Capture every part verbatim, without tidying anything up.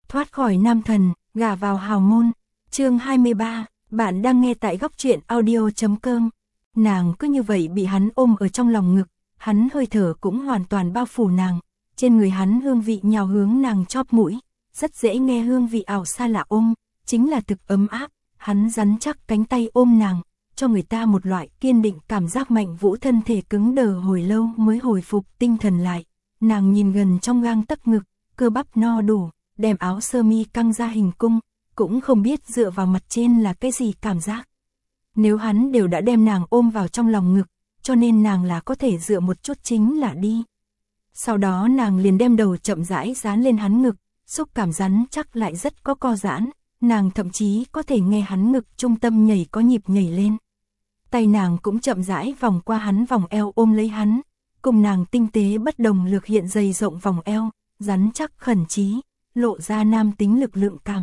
Thoát khỏi nam thần, gả vào hào môn. Chương hai mươi ba, bạn đang nghe tại góc truyện audio chấm com. Nàng cứ như vậy bị hắn ôm ở trong lòng ngực, hắn hơi thở cũng hoàn toàn bao phủ nàng, trên người hắn hương vị nhào hướng nàng chóp mũi, rất dễ nghe hương vị ảo xa lạ ôm, chính là thực ấm áp, hắn rắn chắc cánh tay ôm nàng, cho người ta một loại kiên định cảm giác. Mạnh Vũ thân thể cứng đờ hồi lâu mới hồi phục tinh thần lại, nàng nhìn gần trong gang tấc ngực, cơ bắp no đủ, đem áo sơ mi căng ra hình cung, cũng không biết dựa vào mặt trên là cái gì cảm giác. Nếu hắn đều đã đem nàng ôm vào trong lòng ngực, cho nên nàng là có thể dựa một chút chính là đi. Sau đó nàng liền đem đầu chậm rãi dán lên hắn ngực, xúc cảm rắn chắc lại rất có co giãn, nàng thậm chí có thể nghe hắn ngực trung tâm nhảy có nhịp nhảy lên. Tay nàng cũng chậm rãi vòng qua hắn vòng eo ôm lấy hắn, cùng nàng tinh tế bất đồng lược hiện dày rộng vòng eo, rắn chắc khẩn trí, lộ ra nam tính lực lượng cảm.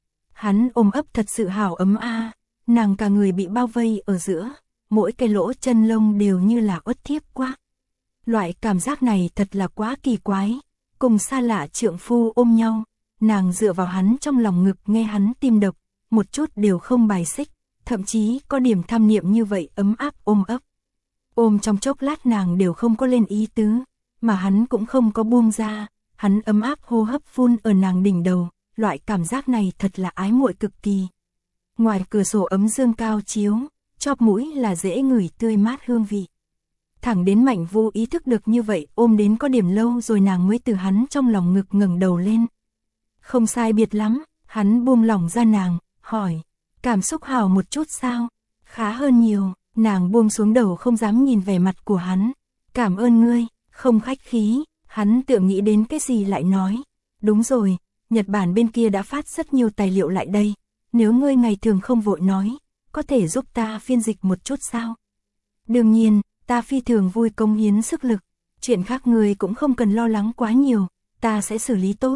Hắn ôm ấp thật sự hảo ấm a, nàng cả người bị bao vây ở giữa, mỗi cái lỗ chân lông đều như là uất thiếp quá. Loại cảm giác này thật là quá kỳ quái, cùng xa lạ trượng phu ôm nhau, nàng dựa vào hắn trong lòng ngực nghe hắn tim đập, một chút đều không bài xích, thậm chí có điểm tham niệm như vậy ấm áp ôm ấp. Ôm trong chốc lát nàng đều không có lên ý tứ, mà hắn cũng không có buông ra, hắn ấm áp hô hấp phun ở nàng đỉnh đầu, loại cảm giác này thật là ái muội cực kỳ. Ngoài cửa sổ ấm dương cao chiếu, chóp mũi là dễ ngửi tươi mát hương vị. Thẳng đến Mạnh Vũ ý thức được như vậy, ôm đến có điểm lâu rồi nàng mới từ hắn trong lòng ngực ngẩng đầu lên. Không sai biệt lắm, hắn buông lỏng ra nàng, hỏi, cảm xúc hào một chút sao? Khá hơn nhiều, nàng buông xuống đầu không dám nhìn vẻ mặt của hắn. Cảm ơn ngươi, không khách khí, hắn tựa nghĩ đến cái gì lại nói. Đúng rồi, Nhật Bản bên kia đã phát rất nhiều tài liệu lại đây, nếu ngươi ngày thường không vội nói, có thể giúp ta phiên dịch một chút sao? Đương nhiên, ta phi thường vui cống hiến sức lực, chuyện khác ngươi cũng không cần lo lắng quá nhiều, ta sẽ xử lý tốt.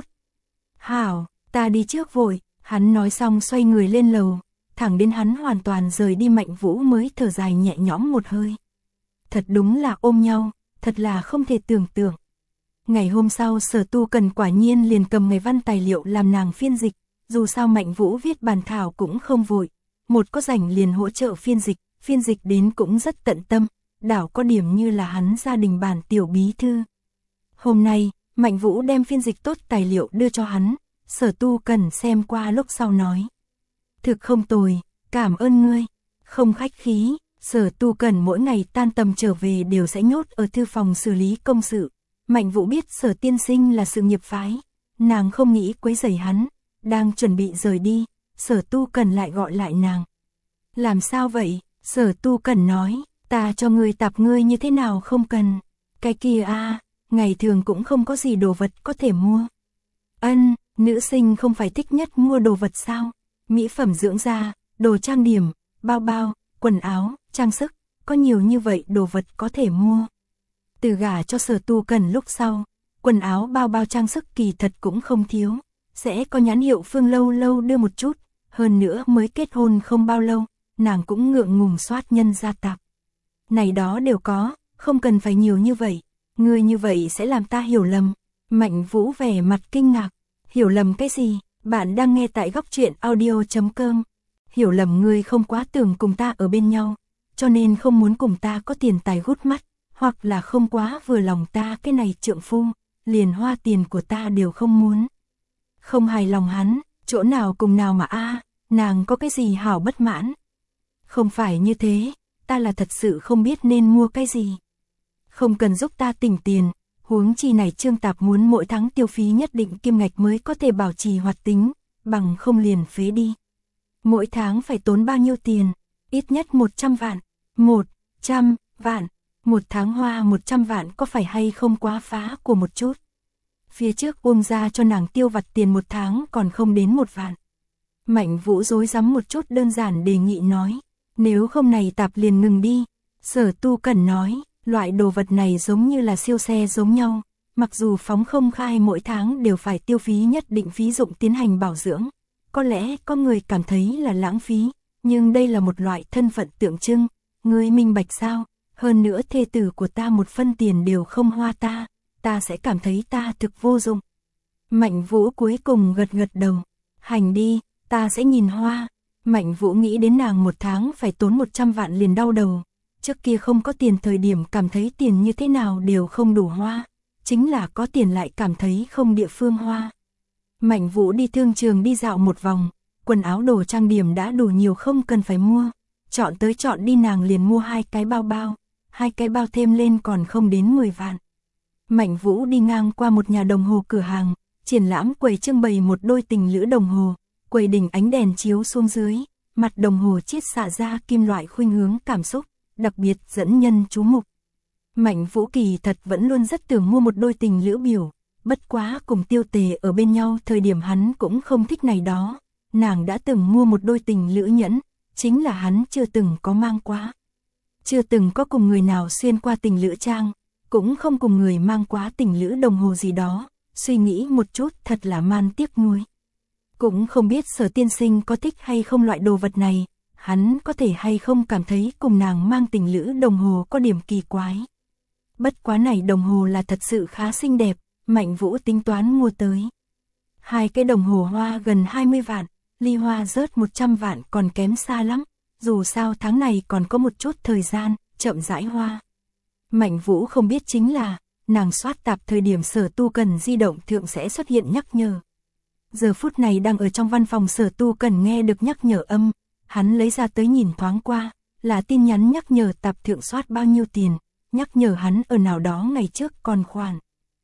Hảo, ta đi trước vội, hắn nói xong xoay người lên lầu, thẳng đến hắn hoàn toàn rời đi Mạnh Vũ mới thở dài nhẹ nhõm một hơi. Thật đúng là ôm nhau, thật là không thể tưởng tượng. Ngày hôm sau Sở Tu Cần quả nhiên liền cầm ngày văn tài liệu làm nàng phiên dịch, dù sao Mạnh Vũ viết bản thảo cũng không vội, một có rảnh liền hỗ trợ phiên dịch, phiên dịch đến cũng rất tận tâm, đảo có điểm như là hắn gia đình bản tiểu bí thư. Hôm nay, Mạnh Vũ đem phiên dịch tốt tài liệu đưa cho hắn, Sở Tu Cần xem qua lúc sau nói. Thực không tồi, cảm ơn ngươi, không khách khí, Sở Tu Cần mỗi ngày tan tầm trở về đều sẽ nhốt ở thư phòng xử lý công sự. Mạnh Vũ biết Sở tiên sinh là sự nghiệp phái, nàng không nghĩ quấy rầy hắn, đang chuẩn bị rời đi, Sở Tu Cần lại gọi lại nàng. Làm sao vậy? Sở Tu Cần nói, ta cho ngươi tạp ngươi như thế nào không cần. Cái kia a, ngày thường cũng không có gì đồ vật có thể mua. Ân, nữ sinh không phải thích nhất mua đồ vật sao? Mỹ phẩm dưỡng da, đồ trang điểm, bao bao, quần áo, trang sức, có nhiều như vậy đồ vật có thể mua. Từ gả cho Sở Tu Cần lúc sau, quần áo bao bao trang sức kỳ thật cũng không thiếu, sẽ có nhãn hiệu Phương lâu lâu đưa một chút, hơn nữa mới kết hôn không bao lâu, nàng cũng ngượng ngùng soát nhân gia tạp. Này đó đều có, không cần phải nhiều như vậy, ngươi như vậy sẽ làm ta hiểu lầm. Mạnh Vũ vẻ mặt kinh ngạc, hiểu lầm cái gì? Bạn đang nghe tại góc truyện audio chấm com. Hiểu lầm ngươi không quá tưởng cùng ta ở bên nhau, cho nên không muốn cùng ta có tiền tài hút mắt, hoặc là không quá vừa lòng ta cái này trượng phu, liền hoa tiền của ta đều không muốn. Không hài lòng hắn, chỗ nào cùng nào mà a, nàng có cái gì hảo bất mãn? Không phải như thế, ta là thật sự không biết nên mua cái gì. Không cần giúp ta tỉnh tiền, huống chi này Trương Tạp muốn mỗi tháng tiêu phí nhất định kim ngạch mới có thể bảo trì hoạt tính, bằng không liền phế đi. Mỗi tháng phải tốn bao nhiêu tiền? Ít nhất một trăm vạn. một trăm vạn. Một tháng hoa một trăm vạn có phải hay không quá phá của một chút? Phía trước Uông ra cho nàng tiêu vặt tiền một tháng còn không đến một vạn. Mạnh Vũ rối rắm một chút đơn giản đề nghị nói, nếu không này tạp liền ngừng đi. Sở Tu Cần nói, loại đồ vật này giống như là siêu xe giống nhau, mặc dù phóng không khai mỗi tháng đều phải tiêu phí nhất định phí dụng tiến hành bảo dưỡng. Có lẽ có người cảm thấy là lãng phí, nhưng đây là một loại thân phận tượng trưng, ngươi minh bạch sao? Hơn nữa thê tử của ta một phân tiền đều không hoa ta, ta sẽ cảm thấy ta thực vô dụng. Mạnh Vũ cuối cùng gật gật đầu. Hành đi, ta sẽ nhìn hoa. Mạnh Vũ nghĩ đến nàng một tháng phải tốn một trăm vạn liền đau đầu. Trước kia không có tiền thời điểm cảm thấy tiền như thế nào đều không đủ hoa. Chính là có tiền lại cảm thấy không địa phương hoa. Mạnh Vũ đi thương trường đi dạo một vòng. Quần áo đồ trang điểm đã đủ nhiều không cần phải mua. Chọn tới chọn đi nàng liền mua hai cái bao bao. Hai cái bao thêm lên còn không đến mười vạn. Mạnh Vũ đi ngang qua một nhà đồng hồ cửa hàng. Triển lãm quầy trưng bày một đôi tình lữ đồng hồ. Quầy đỉnh ánh đèn chiếu xuống dưới. Mặt đồng hồ chiết xạ ra kim loại khuynh hướng cảm xúc. Đặc biệt dẫn nhân chú mục. Mạnh Vũ kỳ thật vẫn luôn rất tưởng mua một đôi tình lữ biểu. Bất quá cùng Tiêu Tề ở bên nhau thời điểm hắn cũng không thích này đó. Nàng đã từng mua một đôi tình lữ nhẫn. Chính là hắn chưa từng có mang qua. Chưa từng có cùng người nào xuyên qua tình lữ trang. Cũng không cùng người mang quá tình lữ đồng hồ gì đó. Suy nghĩ một chút thật là man tiếc nuối. Cũng không biết Sở tiên sinh có thích hay không loại đồ vật này. Hắn có thể hay không cảm thấy cùng nàng mang tình lữ đồng hồ có điểm kỳ quái. Bất quá này đồng hồ là thật sự khá xinh đẹp. Mạnh Vũ tính toán mua tới. Hai cái đồng hồ hoa gần hai mươi vạn. Ly hoa rớt một trăm vạn còn kém xa lắm. Dù sao tháng này còn có một chút thời gian. Chậm rãi hoa. Mạnh Vũ không biết chính là nàng soát tạp thời điểm Sở Tu Cần di động thượng sẽ xuất hiện nhắc nhở. Giờ phút này đang ở trong văn phòng Sở Tu Cần nghe được nhắc nhở âm. Hắn lấy ra tới nhìn thoáng qua. Là tin nhắn nhắc nhở tạp thượng soát bao nhiêu tiền. Nhắc nhở hắn ở nào đó ngày trước còn khoản.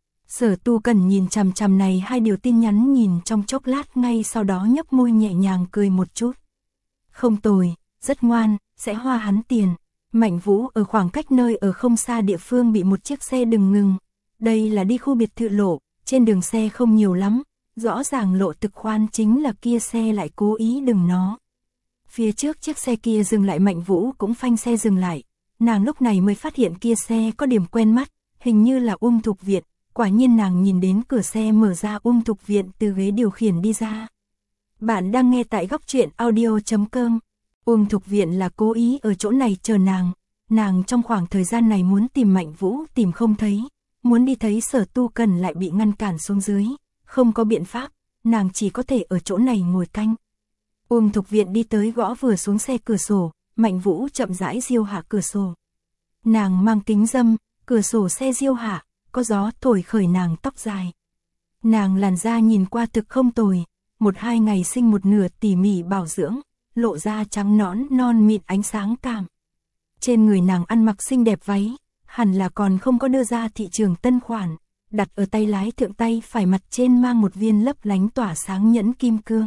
Sở Tu Cần nhìn chằm chằm này hai điều tin nhắn nhìn trong chốc lát, ngay sau đó nhấp môi nhẹ nhàng cười một chút. Không tồi, rất ngoan, sẽ hoa hắn tiền. Mạnh Vũ ở khoảng cách nơi ở không xa địa phương bị một chiếc xe đừng ngừng. Đây là đi khu biệt thự lộ, trên đường xe không nhiều lắm. Rõ ràng lộ thực khoan, chính là kia xe lại cố ý đừng nó. Phía trước chiếc xe kia dừng lại, Mạnh Vũ cũng phanh xe dừng lại. Nàng lúc này mới phát hiện kia xe có điểm quen mắt, hình như là Uông Thục Viện. Quả nhiên nàng nhìn đến cửa xe mở ra, Uông Thục Viện từ ghế điều khiển đi ra. Bạn đang nghe tại góc truyện audio chấm com. Uông Thục Viện là cố ý ở chỗ này chờ nàng. Nàng trong khoảng thời gian này muốn tìm Mạnh Vũ tìm không thấy. Muốn đi thấy Sở Tu Cần lại bị ngăn cản xuống dưới. Không có biện pháp, nàng chỉ có thể ở chỗ này ngồi canh. Uông Thục Viện đi tới gõ vừa xuống xe cửa sổ. Mạnh Vũ chậm rãi diêu hạ cửa sổ. Nàng mang kính dâm, cửa sổ xe diêu hạ, có gió thổi khởi nàng tóc dài. Nàng làn da nhìn qua thực không tồi, một hai ngày sinh một nửa tỉ mỉ bảo dưỡng, lộ ra trắng nõn non mịn ánh sáng cảm. Trên người nàng ăn mặc xinh đẹp váy, hẳn là còn không có đưa ra thị trường tân khoản, đặt ở tay lái thượng tay phải mặt trên mang một viên lấp lánh tỏa sáng nhẫn kim cương.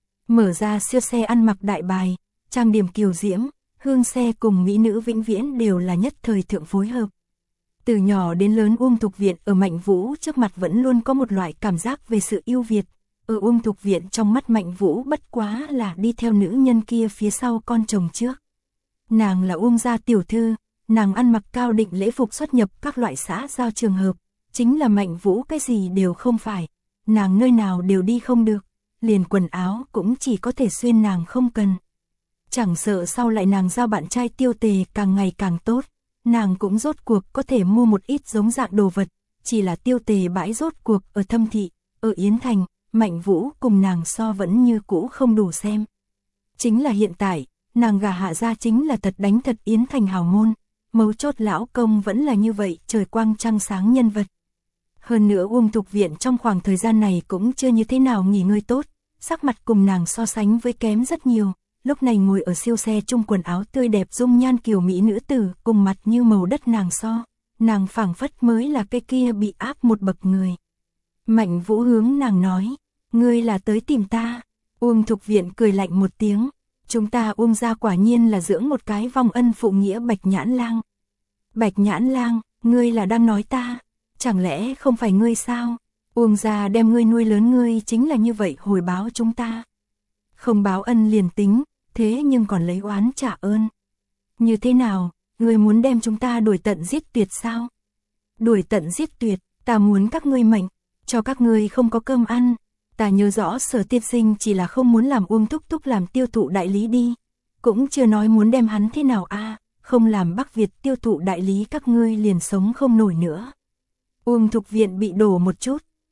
Mở ra siêu xe ăn mặc đại bài, trang điểm kiều diễm, hương xe cùng mỹ nữ vĩnh viễn đều là nhất thời thượng phối hợp. Từ nhỏ đến lớn Uông Thục Viện ở Mạnh Vũ trước mặt vẫn luôn có một loại cảm giác về sự ưu việt. Ở Uông Thục Viện trong mắt Mạnh Vũ bất quá là đi theo nữ nhân kia phía sau con chồng trước. Nàng là Uông gia tiểu thư, nàng ăn mặc cao định lễ phục xuất nhập các loại xã giao trường hợp. Chính là Mạnh Vũ cái gì đều không phải, nàng nơi nào đều đi không được, liền quần áo cũng chỉ có thể xuyên nàng không cần. Chẳng sợ sau lại nàng giao bạn trai Tiêu Tề càng ngày càng tốt, nàng cũng rốt cuộc có thể mua một ít giống dạng đồ vật, chỉ là Tiêu Tề bãi rốt cuộc ở Thâm Thị, ở Yến Thành, Mạnh Vũ cùng nàng so vẫn như cũ không đủ xem. Chính là hiện tại, nàng gả hạ ra chính là thật đánh thật Yến Thành hào môn, mấu chốt lão công vẫn là như vậy trời quang trăng sáng nhân vật. Hơn nữa Uông Thục Viện trong khoảng thời gian này cũng chưa như thế nào nghỉ ngơi tốt, sắc mặt cùng nàng so sánh với kém rất nhiều. Lúc này ngồi ở siêu xe chung quần áo tươi đẹp dung nhan kiều mỹ nữ tử cùng mặt như màu đất nàng so, nàng phảng phất mới là cái kia bị áp một bậc người. Mạnh Vũ hướng nàng nói, ngươi là tới tìm ta. Uông Thục Viện cười lạnh một tiếng, chúng ta Uông gia quả nhiên là dưỡng một cái vong ân phụ nghĩa Bạch Nhãn Lang. Bạch Nhãn Lang, ngươi là đang nói ta, chẳng lẽ không phải ngươi sao? Uông gia đem ngươi nuôi lớn, ngươi chính là như vậy hồi báo chúng ta. Không báo ân liền tính, thế nhưng còn lấy oán trả ơn. Như thế nào, ngươi muốn đem chúng ta đuổi tận giết tuyệt sao? Đuổi tận giết tuyệt, ta muốn các ngươi mệnh, cho các ngươi không có cơm ăn. Ta nhớ rõ Sở tiên sinh chỉ là không muốn làm Uông Thúc Thúc làm tiêu thụ đại lý đi. Cũng chưa nói muốn đem hắn thế nào a, à, không làm Bắc Việt tiêu thụ đại lý các ngươi liền sống không nổi nữa. Uông Thục Viện bị đổ một chút,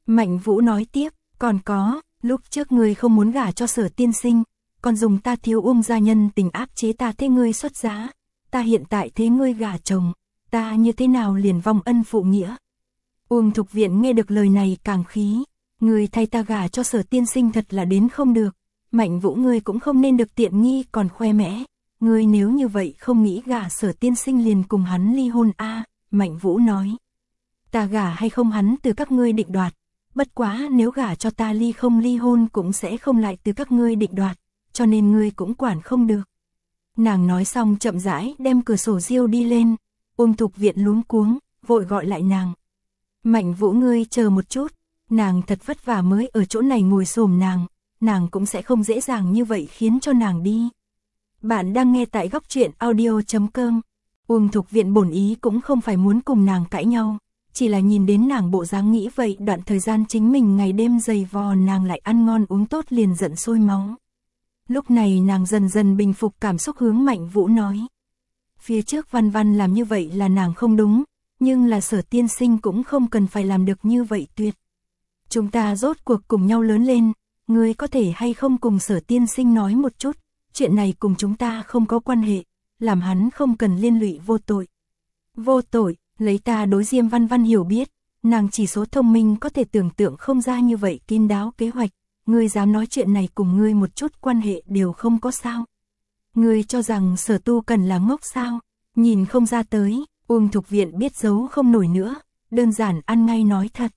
Mạnh Vũ nói tiếp, còn có, lúc trước ngươi không muốn gả cho Sở tiên sinh, còn dùng ta thiếu Uông gia nhân tình áp chế ta thế ngươi xuất giá, ta hiện tại thế ngươi gả chồng, ta như thế nào liền vong ân phụ nghĩa. Uông Thục Viện nghe được lời này càng khí, ngươi thay ta gả cho Sở tiên sinh thật là đến không được, Mạnh Vũ ngươi cũng không nên được tiện nghi còn khoe mẽ, ngươi nếu như vậy không nghĩ gả Sở tiên sinh liền cùng hắn ly hôn a. À, Mạnh Vũ nói, ta gả hay không hắn từ các ngươi định đoạt, bất quá nếu gả cho ta ly không ly hôn cũng sẽ không lại từ các ngươi định đoạt, cho nên ngươi cũng quản không được. Nàng nói xong chậm rãi đem cửa sổ riêu đi lên, Uông Thục Viện luống cuống, vội gọi lại nàng. Mạnh Vũ ngươi chờ một chút, nàng thật vất vả mới ở chỗ này ngồi xổm nàng, nàng cũng sẽ không dễ dàng như vậy khiến cho nàng đi. Bạn đang nghe tại góc truyện audio chấm com. Uông Thục Viện bổn ý cũng không phải muốn cùng nàng cãi nhau, chỉ là nhìn đến nàng bộ dáng nghĩ vậy đoạn thời gian chính mình ngày đêm dày vò nàng lại ăn ngon uống tốt liền giận sôi máu. Lúc này nàng dần dần bình phục cảm xúc hướng Mạnh Vũ nói. Phía trước Văn Văn làm như vậy là nàng không đúng, nhưng là Sở tiên sinh cũng không cần phải làm được như vậy tuyệt. Chúng ta rốt cuộc cùng nhau lớn lên, ngươi có thể hay không cùng Sở tiên sinh nói một chút, chuyện này cùng chúng ta không có quan hệ, làm hắn không cần liên lụy vô tội. Vô tội, lấy ta đối Diêm Văn Văn hiểu biết, nàng chỉ số thông minh có thể tưởng tượng không ra như vậy kín đáo kế hoạch, ngươi dám nói chuyện này cùng ngươi một chút quan hệ đều không có sao. Ngươi cho rằng Sở Tu Cần là ngốc sao, nhìn không ra tới, Uông Thục Viện biết giấu không nổi nữa, đơn giản ăn ngay nói thật.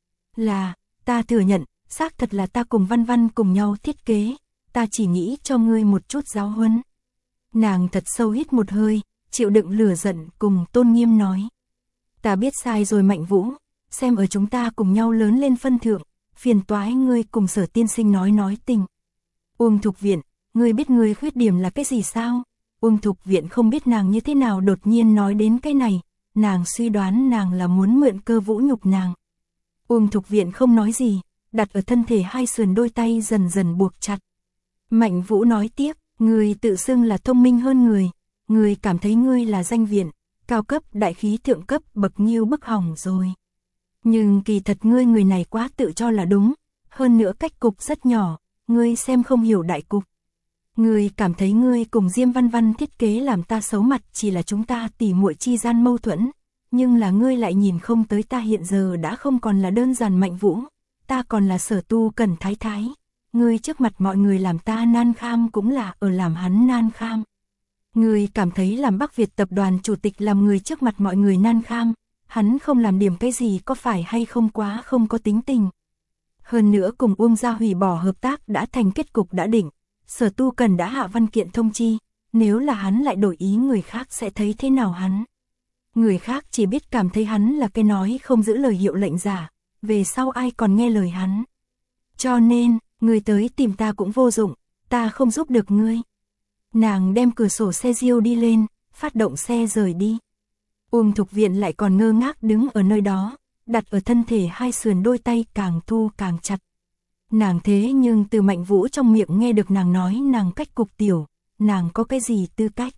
Là, ta thừa nhận, xác thật là ta cùng Văn Văn cùng nhau thiết kế, ta chỉ nghĩ cho ngươi một chút giáo huấn. Nàng thật sâu hít một hơi, chịu đựng lửa giận cùng tôn nghiêm nói. Ta biết sai rồi Mạnh Vũ, xem ở chúng ta cùng nhau lớn lên phân thượng, phiền toái ngươi cùng Sở tiên sinh nói nói tình. Uông Thục Viện, ngươi biết ngươi khuyết điểm là cái gì sao? Uông Thục Viện không biết nàng như thế nào đột nhiên nói đến cái này, nàng suy đoán nàng là muốn mượn cơ vũ nhục nàng. Uông Thục Viện không nói gì, đặt ở thân thể hai sườn đôi tay dần dần buộc chặt. Mạnh Vũ nói tiếp, ngươi tự xưng là thông minh hơn người, ngươi cảm thấy ngươi là danh viện, cao cấp đại khí thượng cấp bậc nhiêu bức hỏng rồi. Nhưng kỳ thật ngươi người này quá tự cho là đúng, hơn nữa cách cục rất nhỏ, ngươi xem không hiểu đại cục. Ngươi cảm thấy ngươi cùng Diêm Văn Văn thiết kế làm ta xấu mặt chỉ là chúng ta tỉ muội chi gian mâu thuẫn, nhưng là ngươi lại nhìn không tới ta hiện giờ đã không còn là đơn giản Mạnh Vũ, ta còn là Sở Tu Cần thái thái. Ngươi trước mặt mọi người làm ta nan kham cũng là ở làm hắn nan kham. Ngươi cảm thấy làm Bắc Việt tập đoàn chủ tịch làm người trước mặt mọi người nan kham, hắn không làm điểm cái gì có phải hay không quá không có tính tình. Hơn nữa cùng Uông gia hủy bỏ hợp tác đã thành kết cục đã định, Sở Tu Cần đã hạ văn kiện thông chi, nếu là hắn lại đổi ý người khác sẽ thấy thế nào hắn. Người khác chỉ biết cảm thấy hắn là cái nói không giữ lời hiệu lệnh giả, về sau ai còn nghe lời hắn. Cho nên, ngươi tới tìm ta cũng vô dụng, ta không giúp được ngươi. Nàng đem cửa sổ xe riêu đi lên, phát động xe rời đi. Uông Thục Viện lại còn ngơ ngác đứng ở nơi đó, đặt ở thân thể hai sườn đôi tay càng thu càng chặt. Nàng thế nhưng từ Mạnh Vũ trong miệng nghe được nàng nói nàng cách cục tiểu, nàng có cái gì tư cách.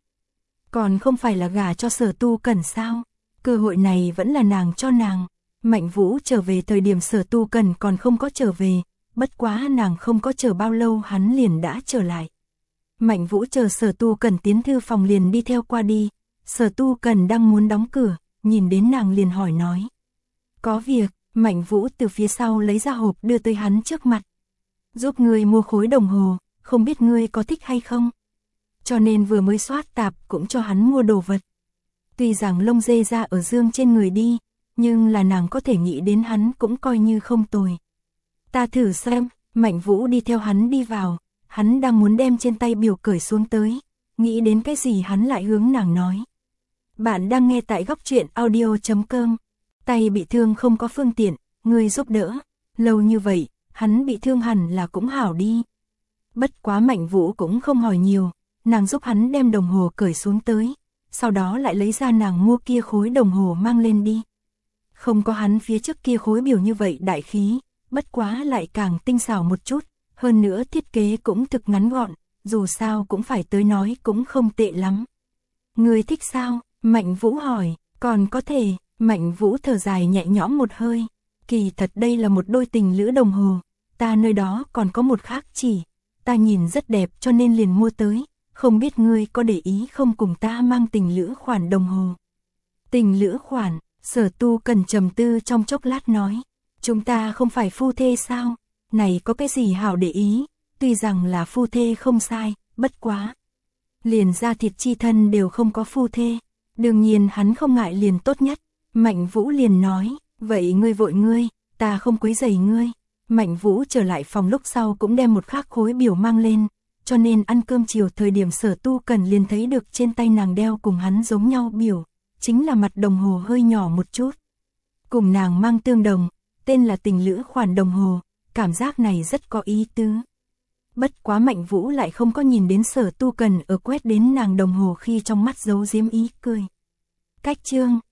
Còn không phải là gả cho Sở Tu Cần sao, cơ hội này vẫn là nàng cho nàng. Mạnh Vũ trở về thời điểm Sở Tu Cần còn không có trở về, bất quá nàng không có chờ bao lâu hắn liền đã trở lại. Mạnh Vũ chờ Sở Tu Cần tiến thư phòng liền đi theo qua đi, Sở Tu Cần đang muốn đóng cửa, nhìn đến nàng liền hỏi nói. Có việc, Mạnh Vũ từ phía sau lấy ra hộp đưa tới hắn trước mặt. Giúp ngươi mua khối đồng hồ, không biết ngươi có thích hay không? Cho nên vừa mới soát tạp cũng cho hắn mua đồ vật. Tuy rằng lông dê ra ở dương trên người đi, nhưng là nàng có thể nghĩ đến hắn cũng coi như không tồi. Ta thử xem, Mạnh Vũ đi theo hắn đi vào, hắn đang muốn đem trên tay biểu cởi xuống tới, nghĩ đến cái gì hắn lại hướng nàng nói. Bạn đang nghe tại góc truyện audio chấm com, tay bị thương không có phương tiện, ngươi giúp đỡ, lâu như vậy, hắn bị thương hẳn là cũng hảo đi. Bất quá Mạnh Vũ cũng không hỏi nhiều, nàng giúp hắn đem đồng hồ cởi xuống tới, sau đó lại lấy ra nàng mua kia khối đồng hồ mang lên đi. Không có hắn phía trước kia khối biểu như vậy đại khí, bất quá lại càng tinh xảo một chút, hơn nữa thiết kế cũng thực ngắn gọn, dù sao cũng phải tới nói cũng không tệ lắm. Ngươi thích sao? Mạnh Vũ hỏi, còn có thể, Mạnh Vũ thở dài nhẹ nhõm một hơi, Kỳ thật đây là một đôi tình lữ đồng hồ, ta nơi đó còn có một khác chỉ, ta nhìn rất đẹp cho nên liền mua tới, không biết ngươi có để ý không cùng ta mang tình lữ khoản đồng hồ. Tình lữ khoản, Sở Tu Cần trầm tư trong chốc lát nói, chúng ta không phải phu thê sao, này có cái gì hảo để ý, tuy rằng là phu thê không sai, bất quá. Liền ra thịt chi thân đều không có phu thê, đương nhiên hắn không ngại liền tốt nhất. Mạnh Vũ liền nói, vậy ngươi vội ngươi, ta không quấy rầy ngươi. Mạnh Vũ trở lại phòng lúc sau cũng đem một khác khối biểu mang lên, cho nên ăn cơm chiều thời điểm Sở Tu Cần liền thấy được trên tay nàng đeo cùng hắn giống nhau biểu, chính là mặt đồng hồ hơi nhỏ một chút. Cùng nàng mang tương đồng, tên là tình lữ khoản đồng hồ, cảm giác này rất có ý tứ. Bất quá Mạnh Vũ lại không có nhìn đến Sở Tu Cần ở quét đến nàng đồng hồ khi trong mắt giấu giếm ý cười. Cách chương